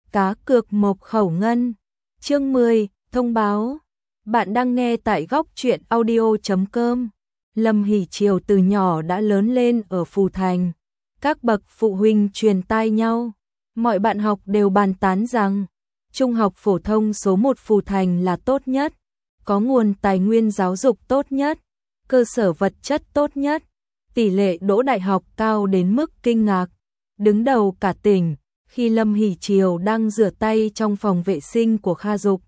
Cá cược Mộc Khẩu Ngân. Chương 10, thông báo. Bạn đang nghe tại góc truyện audio.com. Lâm Hỷ Triều từ nhỏ đã lớn lên ở Phù Thành. Các bậc phụ huynh truyền tai nhau. Mọi bạn học đều bàn tán rằng Trung học phổ thông số 1 Phù Thành là tốt nhất, có nguồn tài nguyên giáo dục tốt nhất, cơ sở vật chất tốt nhất, tỷ lệ đỗ đại học cao đến mức kinh ngạc, đứng đầu cả tỉnh. Khi Lâm Hỷ Triều đang rửa tay trong phòng vệ sinh của Kha Dục,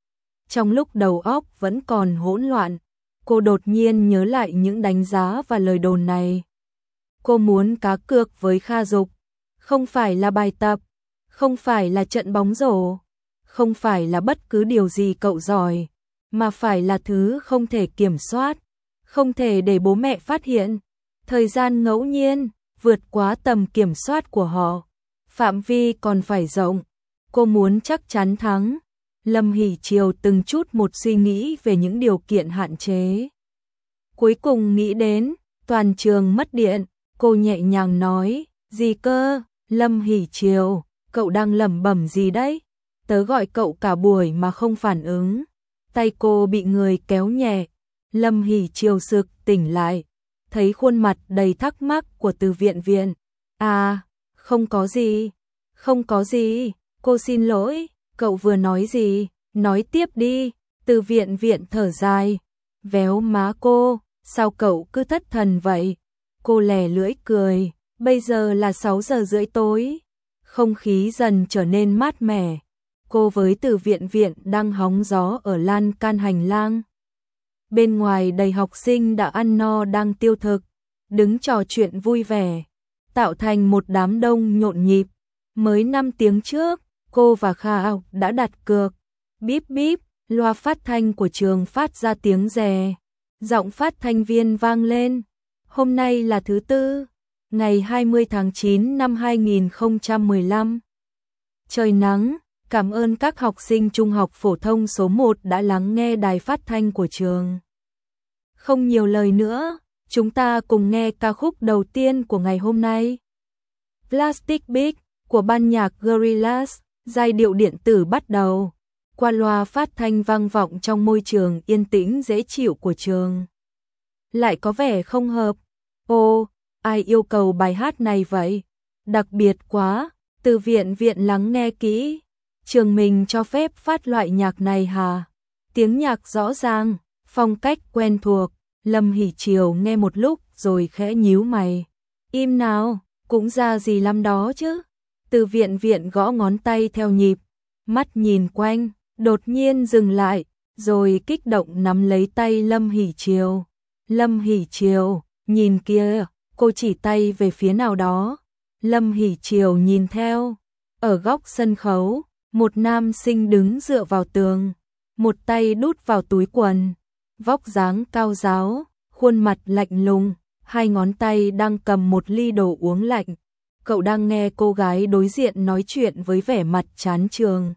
trong lúc đầu óc vẫn còn hỗn loạn, cô đột nhiên nhớ lại những đánh giá và lời đồn này. Cô muốn cá cược với Kha Dục, không phải là bài tập, không phải là trận bóng rổ, không phải là bất cứ điều gì cậu giỏi, mà phải là thứ không thể kiểm soát, không thể để bố mẹ phát hiện. Thời gian ngẫu nhiên, vượt quá tầm kiểm soát của họ. Phạm vi còn phải rộng, cô muốn chắc chắn thắng. Lâm Hỷ Triều từng chút một suy nghĩ về những điều kiện hạn chế. Cuối cùng nghĩ đến, toàn trường mất điện, cô nhẹ nhàng nói, gì cơ, Lâm Hỷ Triều, cậu đang lẩm bẩm gì đấy? Tớ gọi cậu cả buổi mà không phản ứng. Tay cô bị người kéo nhẹ, Lâm Hỷ Triều sực tỉnh lại, thấy khuôn mặt đầy thắc mắc của Từ Viện Viện. À, không có gì, không có gì, cô xin lỗi, cậu vừa nói gì, nói tiếp đi. Từ Viện Viện thở dài, véo má cô, sao cậu cứ thất thần vậy? Cô lè lưỡi cười, bây giờ là 6 giờ rưỡi tối, không khí dần trở nên mát mẻ. Cô với Từ Viện Viện đang hóng gió ở lan can hành lang. Bên ngoài đầy học sinh đã ăn no đang tiêu thực, đứng trò chuyện vui vẻ, tạo thành một đám đông nhộn nhịp. Mới 5 tiếng trước, cô và Kha Ảo đã đặt cược. Bíp bíp, loa phát thanh của trường phát ra tiếng rè. Giọng phát thanh viên vang lên. Hôm nay là thứ Tư, ngày 20 tháng 9 năm 2015. Trời nắng, cảm ơn các học sinh Trung học phổ thông số 1 đã lắng nghe đài phát thanh của trường. Không nhiều lời nữa, chúng ta cùng nghe ca khúc đầu tiên của ngày hôm nay. Plastic Beach của ban nhạc Gorillaz, giai điệu điện tử bắt đầu. Qua loa phát thanh vang vọng trong môi trường yên tĩnh dễ chịu của trường. Lại có vẻ không hợp. Ô, ai yêu cầu bài hát này vậy? Đặc biệt quá, Từ Viện Viện lắng nghe kỹ. Trường mình cho phép phát loại nhạc này hả? Tiếng nhạc rõ ràng, phong cách quen thuộc. Lâm Hỷ Triều nghe một lúc rồi khẽ nhíu mày. Im nào, cũng ra gì lắm đó chứ. Từ Viện Viện gõ ngón tay theo nhịp, mắt nhìn quanh, đột nhiên dừng lại, rồi kích động nắm lấy tay Lâm Hỷ Triều. Lâm Hỷ Triều, nhìn kia, cô chỉ tay về phía nào đó. Lâm Hỷ Triều nhìn theo. Ở góc sân khấu, một nam sinh đứng dựa vào tường, một tay đút vào túi quần, vóc dáng cao ráo, khuôn mặt lạnh lùng, hai ngón tay đang cầm một ly đồ uống lạnh. Cậu đang nghe cô gái đối diện nói chuyện với vẻ mặt chán chường.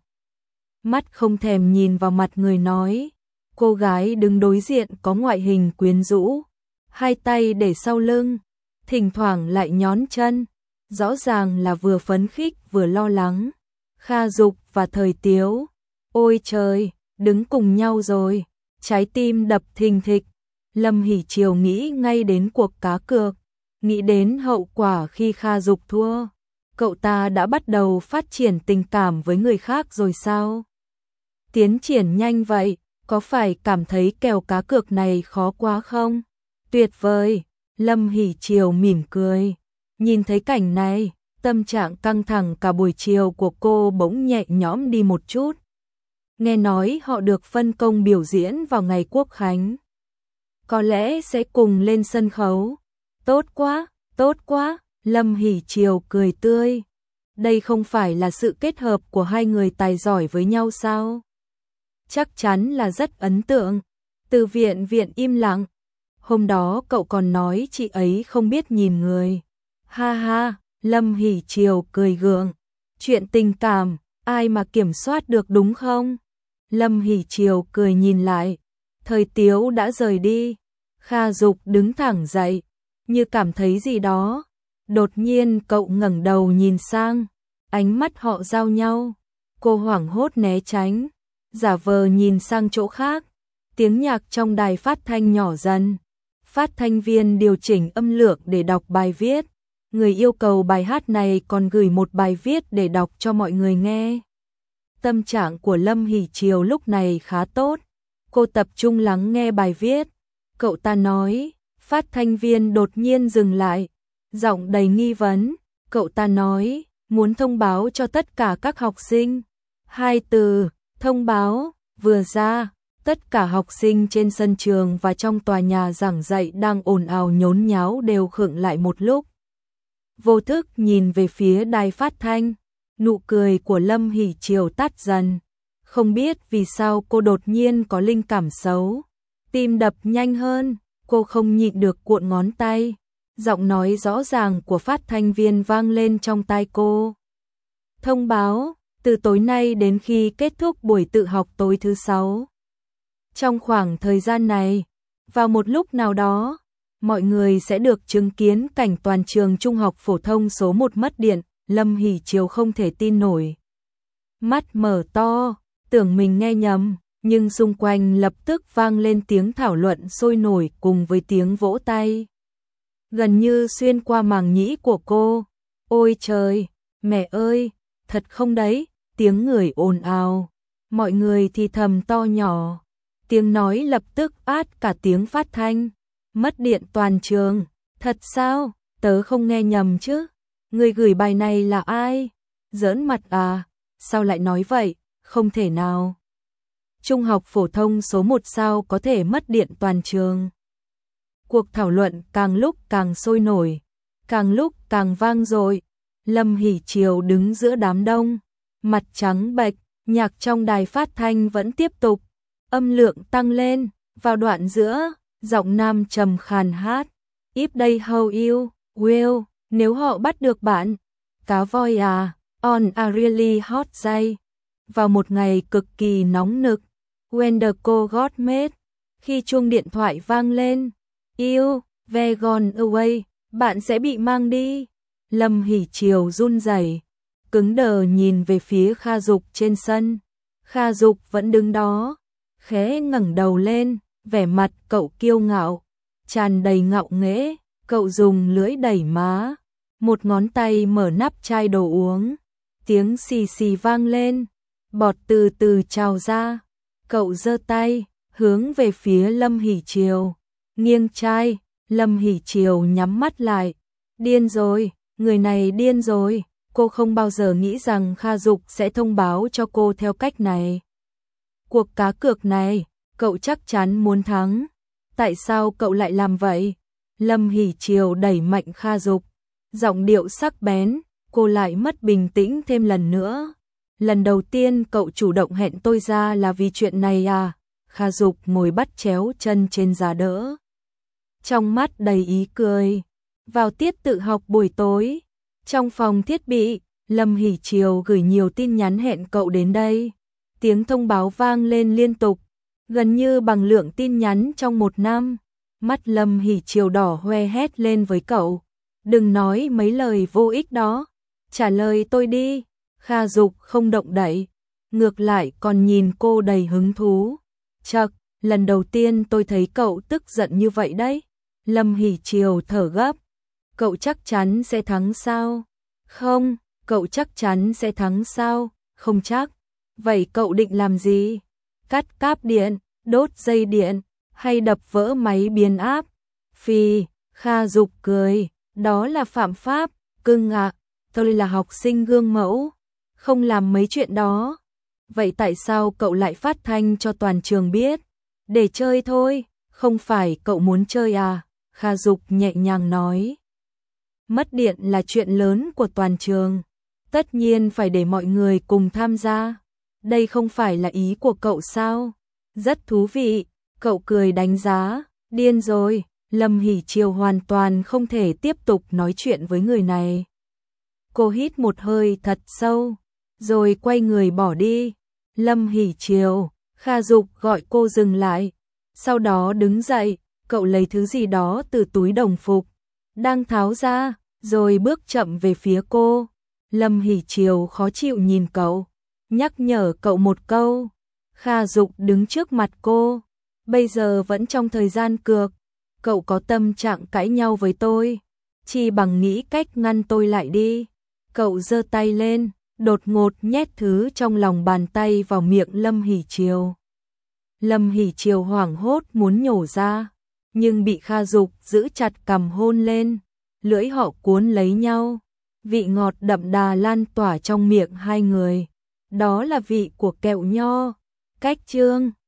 Mắt không thèm nhìn vào mặt người nói. Cô gái đứng đối diện có ngoại hình quyến rũ, hai tay để sau lưng, thỉnh thoảng lại nhón chân, rõ ràng là vừa phấn khích vừa lo lắng. Kha Dục và Thời Tiếu, ôi trời, đứng cùng nhau rồi, trái tim đập thình thịch. Lâm Hỷ Triều nghĩ ngay đến cuộc cá cược, nghĩ đến hậu quả khi Kha Dục thua. Cậu ta đã bắt đầu phát triển tình cảm với người khác rồi sao? Tiến triển nhanh vậy, có phải cảm thấy kèo cá cược này khó quá không? Tuyệt vời, Lâm Hỷ Triều mỉm cười. Nhìn thấy cảnh này, tâm trạng căng thẳng cả buổi chiều của cô bỗng nhẹ nhõm đi một chút. Nghe nói họ được phân công biểu diễn vào ngày Quốc Khánh. Có lẽ sẽ cùng lên sân khấu. Tốt quá, tốt quá, Lâm Hỷ Triều cười tươi. Đây không phải là sự kết hợp của hai người tài giỏi với nhau sao? Chắc chắn là rất ấn tượng. Từ Viện Viện im lặng. Hôm đó cậu còn nói chị ấy không biết nhìn người. Ha ha, Lâm Hỷ Triều cười gượng. Chuyện tình cảm, ai mà kiểm soát được đúng không? Lâm Hỷ Triều cười nhìn lại. Thời Tiếu đã rời đi. Kha Dục đứng thẳng dậy, như cảm thấy gì đó. Đột nhiên cậu ngẩng đầu nhìn sang, ánh mắt họ giao nhau, Cô hoảng hốt né tránh, giả vờ nhìn sang chỗ khác. Tiếng nhạc trong đài phát thanh nhỏ dần. Phát thanh viên điều chỉnh âm lượng để đọc bài viết. Người yêu cầu bài hát này còn gửi một bài viết để đọc cho mọi người nghe. Tâm trạng của Lâm Hỷ Triều lúc này khá tốt. Cô tập trung lắng nghe bài viết. Cậu ta nói, phát thanh viên đột nhiên dừng lại, giọng đầy nghi vấn. Cậu ta nói, muốn thông báo cho tất cả các học sinh. Hai từ, thông báo, vừa ra, tất cả học sinh trên sân trường và trong tòa nhà giảng dạy đang ồn ào nhốn nháo đều khựng lại một lúc. Vô thức nhìn về phía đài phát thanh, nụ cười của Lâm Hỷ Triều tắt dần. Không biết vì sao cô đột nhiên có linh cảm xấu. Tim đập nhanh hơn, cô không nhịn được cuộn ngón tay. Giọng nói rõ ràng của phát thanh viên vang lên trong tai cô. Thông báo, từ tối nay đến khi kết thúc buổi tự học tối thứ 6. Trong khoảng thời gian này, vào một lúc nào đó, mọi người sẽ được chứng kiến cảnh toàn trường trung học phổ thông số 1 mất điện. Lâm Hỷ Triều không thể tin nổi. Mắt mở to, tưởng mình nghe nhầm, nhưng xung quanh lập tức vang lên tiếng thảo luận sôi nổi cùng với tiếng vỗ tay. Gần như xuyên qua màng nhĩ của cô. Ôi trời, mẹ ơi, thật không đấy, tiếng người ồn ào. Mọi người thì thầm to nhỏ. Tiếng nói lập tức át cả tiếng phát thanh. Mất điện toàn trường, thật sao, tớ không nghe nhầm chứ. Người gửi bài này là ai? Giỡn mặt à, sao lại nói vậy, không thể nào. Trung học phổ thông số 1 sao có thể mất điện toàn trường. Cuộc thảo luận càng lúc càng sôi nổi, càng lúc càng vang dội. Lâm Hỷ Triều đứng giữa đám đông, mặt trắng bệch, nhạc trong đài phát thanh vẫn tiếp tục. Âm lượng tăng lên, vào đoạn giữa, giọng nam trầm khàn hát. If they hold you, will, nếu họ bắt được bạn. Cá voi à, on a really hot day. Vào một ngày cực kỳ nóng nực, when the cold got made, khi chuông điện thoại vang lên. You, ve gone away, bạn sẽ bị mang đi. Lâm Hỷ Triều run rẩy, cứng đờ nhìn về phía Kha Dục trên sân. Kha Dục vẫn đứng đó, khẽ ngẩng đầu lên, vẻ mặt cậu kiêu ngạo, tràn đầy ngạo nghễ. Cậu dùng lưỡi đẩy má, một ngón tay mở nắp chai đồ uống. Tiếng xì xì vang lên, bọt từ từ trào ra. Cậu giơ tay, hướng về phía Lâm Hỷ Triều, nghiêng chai. Lâm Hỷ Triều nhắm mắt lại. Điên rồi, người này điên rồi. Cô không bao giờ nghĩ rằng Kha Dục sẽ thông báo cho cô theo cách này. Cuộc cá cược này, cậu chắc chắn muốn thắng. Tại sao cậu lại làm vậy? Lâm Hỷ Triều đẩy mạnh Kha Dục, giọng điệu sắc bén. Cô lại mất bình tĩnh thêm lần nữa. Lần đầu tiên cậu chủ động hẹn tôi ra là vì chuyện này à? Kha Dục ngồi bắt chéo chân trên giá đỡ, trong mắt đầy ý cười. Vào tiết tự học buổi tối, trong phòng thiết bị, Lâm Hỷ Triều gửi nhiều tin nhắn hẹn cậu đến đây. Tiếng thông báo vang lên liên tục, gần như bằng lượng tin nhắn trong một năm. Mắt Lâm Hỷ Triều đỏ hoe hét lên với cậu. Đừng nói mấy lời vô ích đó, trả lời tôi đi. Kha Dục không động đậy, ngược lại còn nhìn cô đầy hứng thú. Chậc, lần đầu tiên tôi thấy cậu tức giận như vậy đấy. Lâm Hỷ Triều thở gấp. Cậu chắc chắn sẽ thắng sao? Không, cậu chắc chắn sẽ thắng sao? Không chắc. Vậy cậu định làm gì? Cắt cáp điện, đốt dây điện, hay đập vỡ máy biến áp? Phi, Kha Dục cười, đó là phạm pháp. Cưng ạ, tôi là học sinh gương mẫu, không làm mấy chuyện đó. Vậy tại sao cậu lại phát thanh cho toàn trường biết? Để chơi thôi, không phải cậu muốn chơi à? Kha Dục nhẹ nhàng nói. Mất điện là chuyện lớn của toàn trường, tất nhiên phải để mọi người cùng tham gia. Đây không phải là ý của cậu sao? Rất thú vị, cậu cười đánh giá. Điên rồi, Lâm Hỷ Triều hoàn toàn không thể tiếp tục nói chuyện với người này. Cô hít một hơi thật sâu, rồi quay người bỏ đi. Lâm Hỷ Triều, Kha Dục gọi cô dừng lại. Sau đó đứng dậy, cậu lấy thứ gì đó từ túi đồng phục, đang tháo ra, rồi bước chậm về phía cô. Lâm Hỷ Triều khó chịu nhìn cậu, nhắc nhở cậu một câu. Kha Dục đứng trước mặt cô, bây giờ vẫn trong thời gian cược, cậu có tâm trạng cãi nhau với tôi, chỉ bằng nghĩ cách ngăn tôi lại đi. Cậu giơ tay lên, đột ngột nhét thứ trong lòng bàn tay vào miệng Lâm Hỷ Triều. Lâm Hỷ Triều hoảng hốt muốn nhổ ra, nhưng bị Kha Dục giữ chặt cằm hôn lên, lưỡi họ cuốn lấy nhau, vị ngọt đậm đà lan tỏa trong miệng hai người. Đó là vị của kẹo nho, cách chương